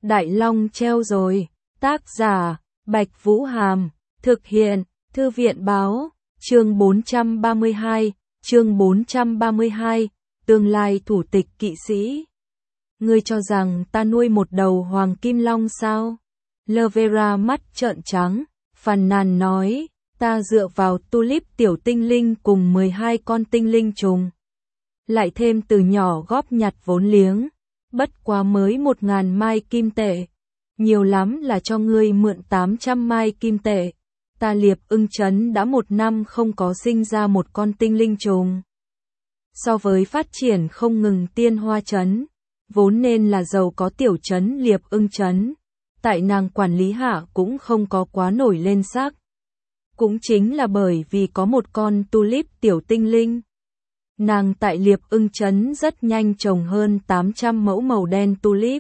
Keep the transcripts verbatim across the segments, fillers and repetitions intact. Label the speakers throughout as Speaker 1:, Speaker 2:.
Speaker 1: Đại Long treo rồi. Tác giả, Bạch Vũ Hàm. Thực hiện, Thư viện Báo. Chương bốn trăm ba mươi hai. Chương bốn trăm ba mươi hai. Tương lai thủ tịch kỵ sĩ. Ngươi cho rằng ta nuôi một đầu hoàng kim long sao? Lovera mắt trợn trắng, phàn nàn nói, ta dựa vào tulip tiểu tinh linh cùng mười hai con tinh linh trùng. Lại thêm từ nhỏ góp nhặt vốn liếng, bất quá mới một ngàn mai kim tệ. Nhiều lắm là cho ngươi mượn tám trăm mai kim tệ. Ta Liệp Ưng Trấn đã một năm không có sinh ra một con tinh linh trùng. So với phát triển không ngừng Tiên Hoa Trấn, vốn nên là giàu có tiểu trấn Liệp Ưng Trấn, tại nàng quản lý hạ cũng không có quá nổi lên sắc. Cũng chính là bởi vì có một con tulip tiểu tinh linh. Nàng tại Liệp Ưng Trấn rất nhanh trồng hơn tám trăm mẫu màu đen tulip.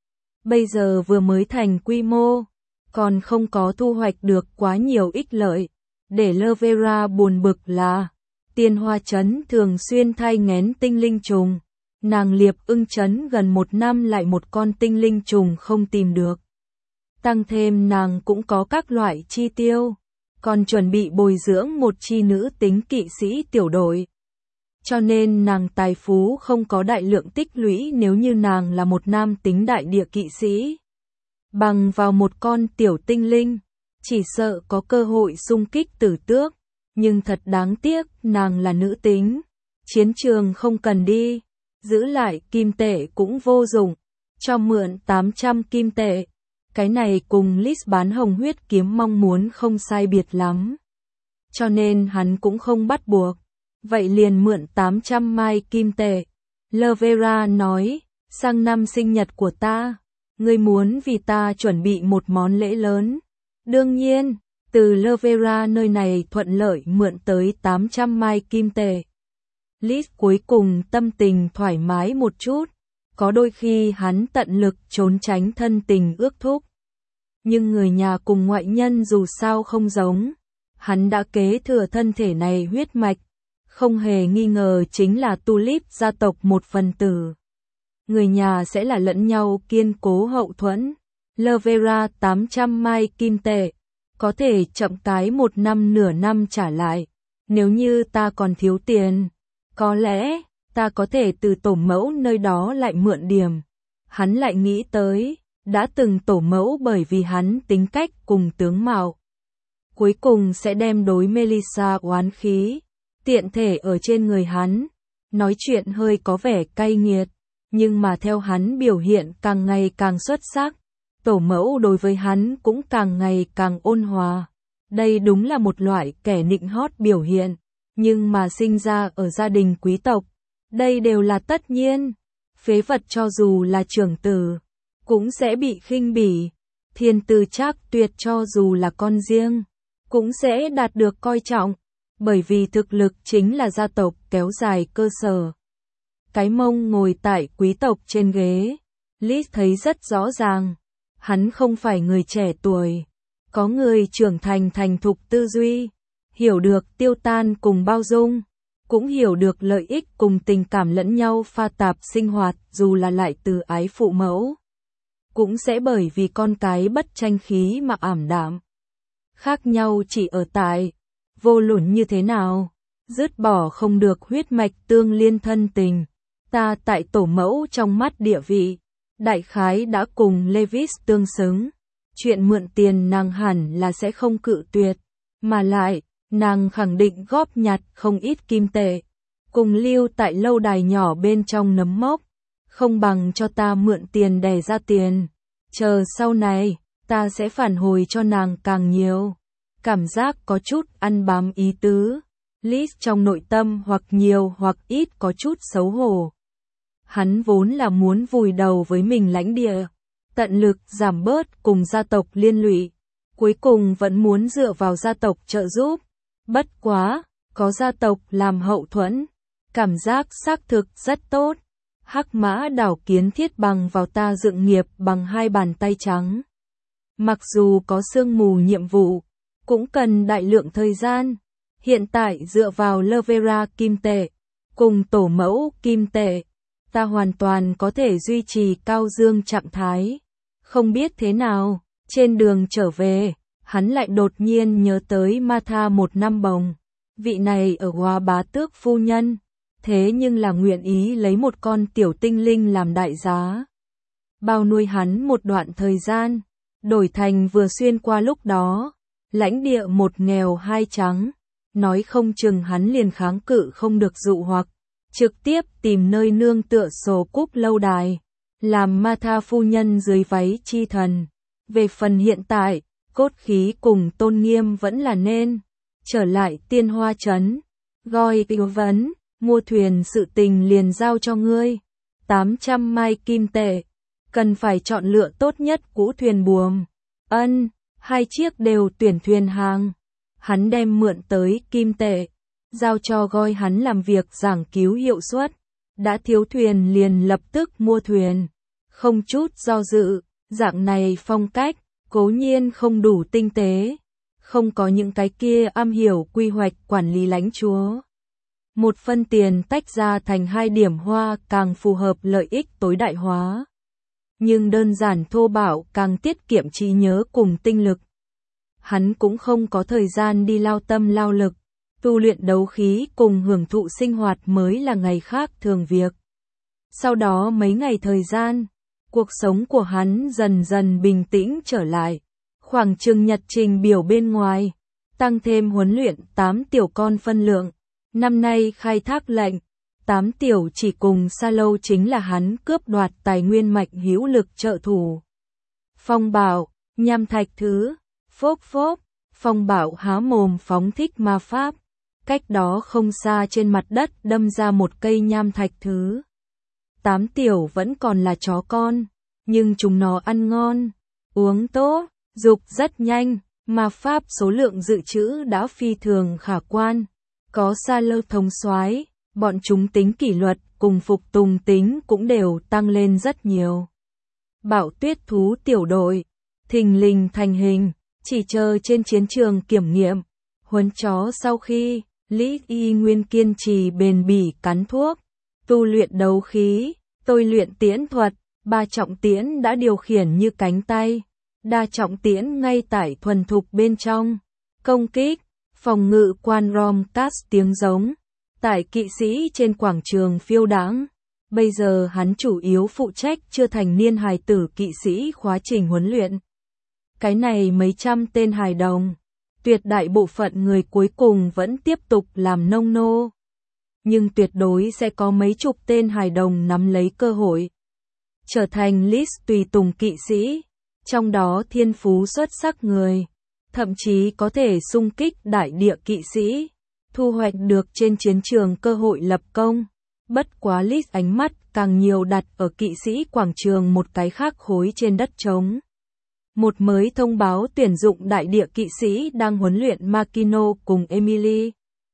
Speaker 1: Bây giờ vừa mới thành quy mô, còn không có thu hoạch được quá nhiều ích lợi. Để Lovera buồn bực là, Tiên Hoa Trấn thường xuyên thay nghén tinh linh trùng. Nàng Liệp Ưng Trấn gần một năm lại một con tinh linh trùng không tìm được. Tăng thêm nàng cũng có các loại chi tiêu, còn chuẩn bị bồi dưỡng một chi nữ tính kỵ sĩ tiểu đội. Cho nên nàng tài phú không có đại lượng tích lũy nếu như nàng là một nam tính đại địa kỵ sĩ. Bằng vào một con tiểu tinh linh, chỉ sợ có cơ hội xung kích tử tước, nhưng thật đáng tiếc nàng là nữ tính. Chiến trường không cần đi, giữ lại kim tệ cũng vô dụng, cho mượn tám trăm kim tệ. Cái này cùng Lis bán hồng huyết kiếm mong muốn không sai biệt lắm. Cho nên hắn cũng không bắt buộc. Vậy liền mượn tám trăm mai kim tệ. Lovera nói, sang năm sinh nhật của ta, ngươi muốn vì ta chuẩn bị một món lễ lớn. Đương nhiên, từ Lovera nơi này thuận lợi mượn tới tám trăm mai kim tệ. Lis cuối cùng tâm tình thoải mái một chút. Có đôi khi hắn tận lực trốn tránh thân tình ước thúc. Nhưng người nhà cùng ngoại nhân dù sao không giống. Hắn đã kế thừa thân thể này huyết mạch. Không hề nghi ngờ chính là tulip gia tộc một phần tử. Người nhà sẽ là lẫn nhau kiên cố hậu thuẫn. Lovera tám trăm mai kim tệ. Có thể chậm cái một năm nửa năm trả lại. Nếu như ta còn thiếu tiền, có lẽ ta có thể từ tổ mẫu nơi đó lại mượn điểm. Hắn lại nghĩ tới, đã từng tổ mẫu bởi vì hắn tính cách cùng tướng mạo. Cuối cùng sẽ đem đối Melissa oán khí, tiện thể ở trên người hắn. Nói chuyện hơi có vẻ cay nghiệt, nhưng mà theo hắn biểu hiện càng ngày càng xuất sắc. Tổ mẫu đối với hắn cũng càng ngày càng ôn hòa. Đây đúng là một loại kẻ nịnh hót biểu hiện, nhưng mà sinh ra ở gia đình quý tộc. Đây đều là tất nhiên. Phế vật cho dù là trưởng tử, cũng sẽ bị khinh bỉ. Thiên tư Trác Tuyệt cho dù là con riêng, cũng sẽ đạt được coi trọng. Bởi vì thực lực chính là gia tộc kéo dài cơ sở. Cái mông ngồi tại quý tộc trên ghế. Lis thấy rất rõ ràng. Hắn không phải người trẻ tuổi. Có người trưởng thành thành thục tư duy. Hiểu được tiêu tan cùng bao dung. Cũng hiểu được lợi ích cùng tình cảm lẫn nhau pha tạp sinh hoạt dù là lại từ ái phụ mẫu. Cũng sẽ bởi vì con cái bất tranh khí mà ảm đạm. Khác nhau chỉ ở tại, vô luận như thế nào, dứt bỏ không được huyết mạch tương liên thân tình. Ta tại tổ mẫu trong mắt địa vị, đại khái đã cùng Levis tương xứng. Chuyện mượn tiền nàng hẳn là sẽ không cự tuyệt, mà lại, nàng khẳng định góp nhặt không ít kim tệ. Cùng lưu tại lâu đài nhỏ bên trong nấm mốc, không bằng cho ta mượn tiền đẻ ra tiền. Chờ sau này, ta sẽ phản hồi cho nàng càng nhiều. Cảm giác có chút ăn bám ý tứ. Lis trong nội tâm hoặc nhiều hoặc ít có chút xấu hổ. Hắn vốn là muốn vùi đầu với mình lãnh địa, tận lực giảm bớt cùng gia tộc liên lụy. Cuối cùng vẫn muốn dựa vào gia tộc trợ giúp. Bất quá, có gia tộc làm hậu thuẫn. Cảm giác xác thực rất tốt. Hắc mã đảo kiến thiết bằng vào ta dựng nghiệp bằng hai bàn tay trắng. Mặc dù có sương mù nhiệm vụ, cũng cần đại lượng thời gian. Hiện tại dựa vào Lovera kim tệ, cùng tổ mẫu kim tệ, ta hoàn toàn có thể duy trì cao dương trạng thái. Không biết thế nào, trên đường trở về, hắn lại đột nhiên nhớ tới Martha một năm bồng. Vị này ở Hoa bá tước phu nhân, thế nhưng là nguyện ý lấy một con tiểu tinh linh làm đại giá. Bao nuôi hắn một đoạn thời gian, đổi thành vừa xuyên qua lúc đó, lãnh địa một nghèo hai trắng, nói không chừng hắn liền kháng cự không được dụ hoặc, trực tiếp tìm nơi nương tựa sổ cúp lâu đài, làm Martha phu nhân dưới váy chi thần. Về phần hiện tại, cốt khí cùng tôn nghiêm vẫn là nên trở lại Tiên Hoa trấn. Gọi tư vấn, mua thuyền sự tình liền giao cho ngươi. tám trăm mai kim tệ. Cần phải chọn lựa tốt nhất cũ thuyền buồm. Ân, hai chiếc đều tuyển thuyền hàng. Hắn đem mượn tới kim tệ, giao cho Goi hắn làm việc giảng cứu hiệu suất. Đã thiếu thuyền liền lập tức mua thuyền. Không chút do dự, dạng này phong cách, cố nhiên không đủ tinh tế. Không có những cái kia am hiểu quy hoạch quản lý lãnh chúa. Một phân tiền tách ra thành hai điểm hoa càng phù hợp lợi ích tối đại hóa. Nhưng đơn giản thô bạo càng tiết kiệm trí nhớ cùng tinh lực. Hắn cũng không có thời gian đi lao tâm lao lực. Tu luyện đấu khí cùng hưởng thụ sinh hoạt mới là ngày khác thường việc. Sau đó mấy ngày thời gian, cuộc sống của hắn dần dần bình tĩnh trở lại. Khoảng chừng nhật trình biểu bên ngoài, tăng thêm huấn luyện tám tiểu con phân lượng. Năm nay khai thác lệnh, tám tiểu chỉ cùng Sa Lâu chính là hắn cướp đoạt tài nguyên mạnh hữu lực trợ thủ. Phong Bảo, nham thạch thứ, phốp phốp, Phong Bảo há mồm phóng thích ma pháp. Cách đó không xa trên mặt đất đâm ra một cây nham thạch thứ. Tám tiểu vẫn còn là chó con, nhưng chúng nó ăn ngon, uống tốt, dục rất nhanh, ma pháp số lượng dự trữ đã phi thường khả quan. Có Sa Lâu thống soái, bọn chúng tính kỷ luật cùng phục tùng tính cũng đều tăng lên rất nhiều. Bảo tuyết thú tiểu đội, thình lình thành hình, chỉ chờ trên chiến trường kiểm nghiệm. Huấn chó sau khi, Lý Y Nguyên kiên trì bền bỉ cắn thuốc, tu luyện đấu khí, tôi luyện tiễn thuật, ba trọng tiễn đã điều khiển như cánh tay, đa trọng tiễn ngay tại thuần thục bên trong. Công kích, phòng ngự quan rom cast tiếng giống, tại kỵ sĩ trên quảng trường phiêu đãng. Bây giờ hắn chủ yếu phụ trách chưa thành niên hài tử kỵ sĩ khóa trình huấn luyện. Cái này mấy trăm tên hài đồng, tuyệt đại bộ phận người cuối cùng vẫn tiếp tục làm nông nô. Nhưng tuyệt đối sẽ có mấy chục tên hài đồng nắm lấy cơ hội trở thành list tùy tùng kỵ sĩ, trong đó thiên phú xuất sắc người, thậm chí có thể xung kích đại địa kỵ sĩ, thu hoạch được trên chiến trường cơ hội lập công. Bất quá list ánh mắt càng nhiều đặt ở kỵ sĩ quảng trường một cái khác khối trên đất trống. Một mới thông báo tuyển dụng đại địa kỵ sĩ đang huấn luyện Makino cùng Emily.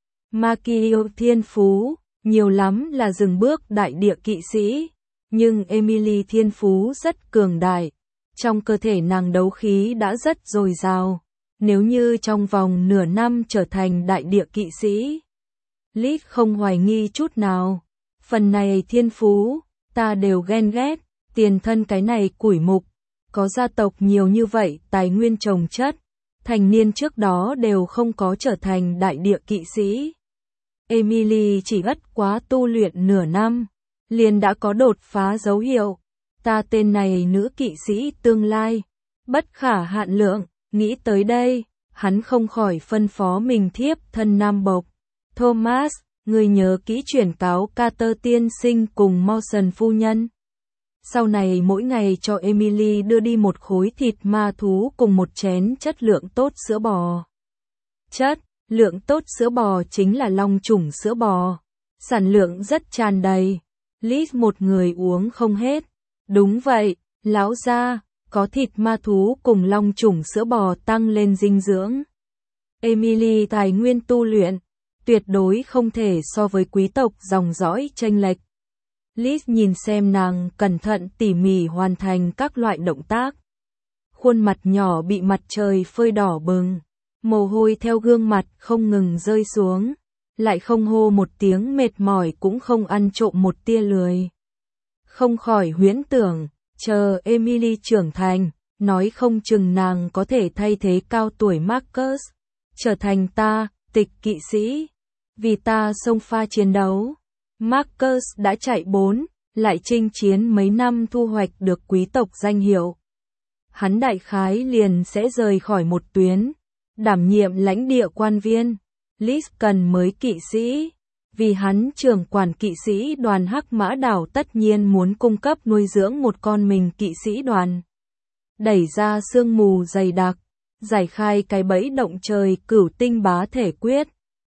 Speaker 1: Makino thiên phú, nhiều lắm là dừng bước đại địa kỵ sĩ, nhưng Emily thiên phú rất cường đại. Trong cơ thể nàng đấu khí đã rất dồi dào, nếu như trong vòng nửa năm trở thành đại địa kỵ sĩ. Lít không hoài nghi chút nào, phần này thiên phú, ta đều ghen ghét, tiền thân cái này củi mục. Có gia tộc nhiều như vậy tài nguyên trồng chất, thành niên trước đó đều không có trở thành đại địa kỵ sĩ. Emily chỉ ất quá tu luyện nửa năm, liền đã có đột phá dấu hiệu. Ta tên này nữ kỵ sĩ tương lai, bất khả hạn lượng. Nghĩ tới đây, hắn không khỏi phân phó mình thiếp thân nam bộc. Thomas, người nhớ kỹ chuyển cáo Carter tiên sinh cùng Mawson phu nhân. Sau này mỗi ngày cho Emily đưa đi một khối thịt ma thú cùng một chén chất lượng tốt sữa bò. Chất lượng tốt sữa bò chính là long chủng sữa bò. Sản lượng rất tràn đầy. Liz một người uống không hết. Đúng vậy, lão gia, có thịt ma thú cùng long chủng sữa bò tăng lên dinh dưỡng. Emily tài nguyên tu luyện, tuyệt đối không thể so với quý tộc dòng dõi chênh lệch. Liz nhìn xem nàng cẩn thận tỉ mỉ hoàn thành các loại động tác. Khuôn mặt nhỏ bị mặt trời phơi đỏ bừng, mồ hôi theo gương mặt không ngừng rơi xuống, lại không hô một tiếng mệt mỏi cũng không ăn trộm một tia lười. Không khỏi huyễn tưởng, chờ Emily trưởng thành, nói không chừng nàng có thể thay thế cao tuổi Marcus, trở thành ta, tịch kỵ sĩ. Vì ta xông pha chiến đấu. Marcus đã chạy bốn, lại chinh chiến mấy năm thu hoạch được quý tộc danh hiệu. Hắn đại khái liền sẽ rời khỏi một tuyến, đảm nhiệm lãnh địa quan viên. Liz cần mới kỵ sĩ. Vì hắn trưởng quản kỵ sĩ đoàn Hắc Mã Đảo tất nhiên muốn cung cấp nuôi dưỡng một con mình kỵ sĩ đoàn. Đẩy ra sương mù dày đặc, giải khai cái bẫy động trời cửu tinh bá thể quyết.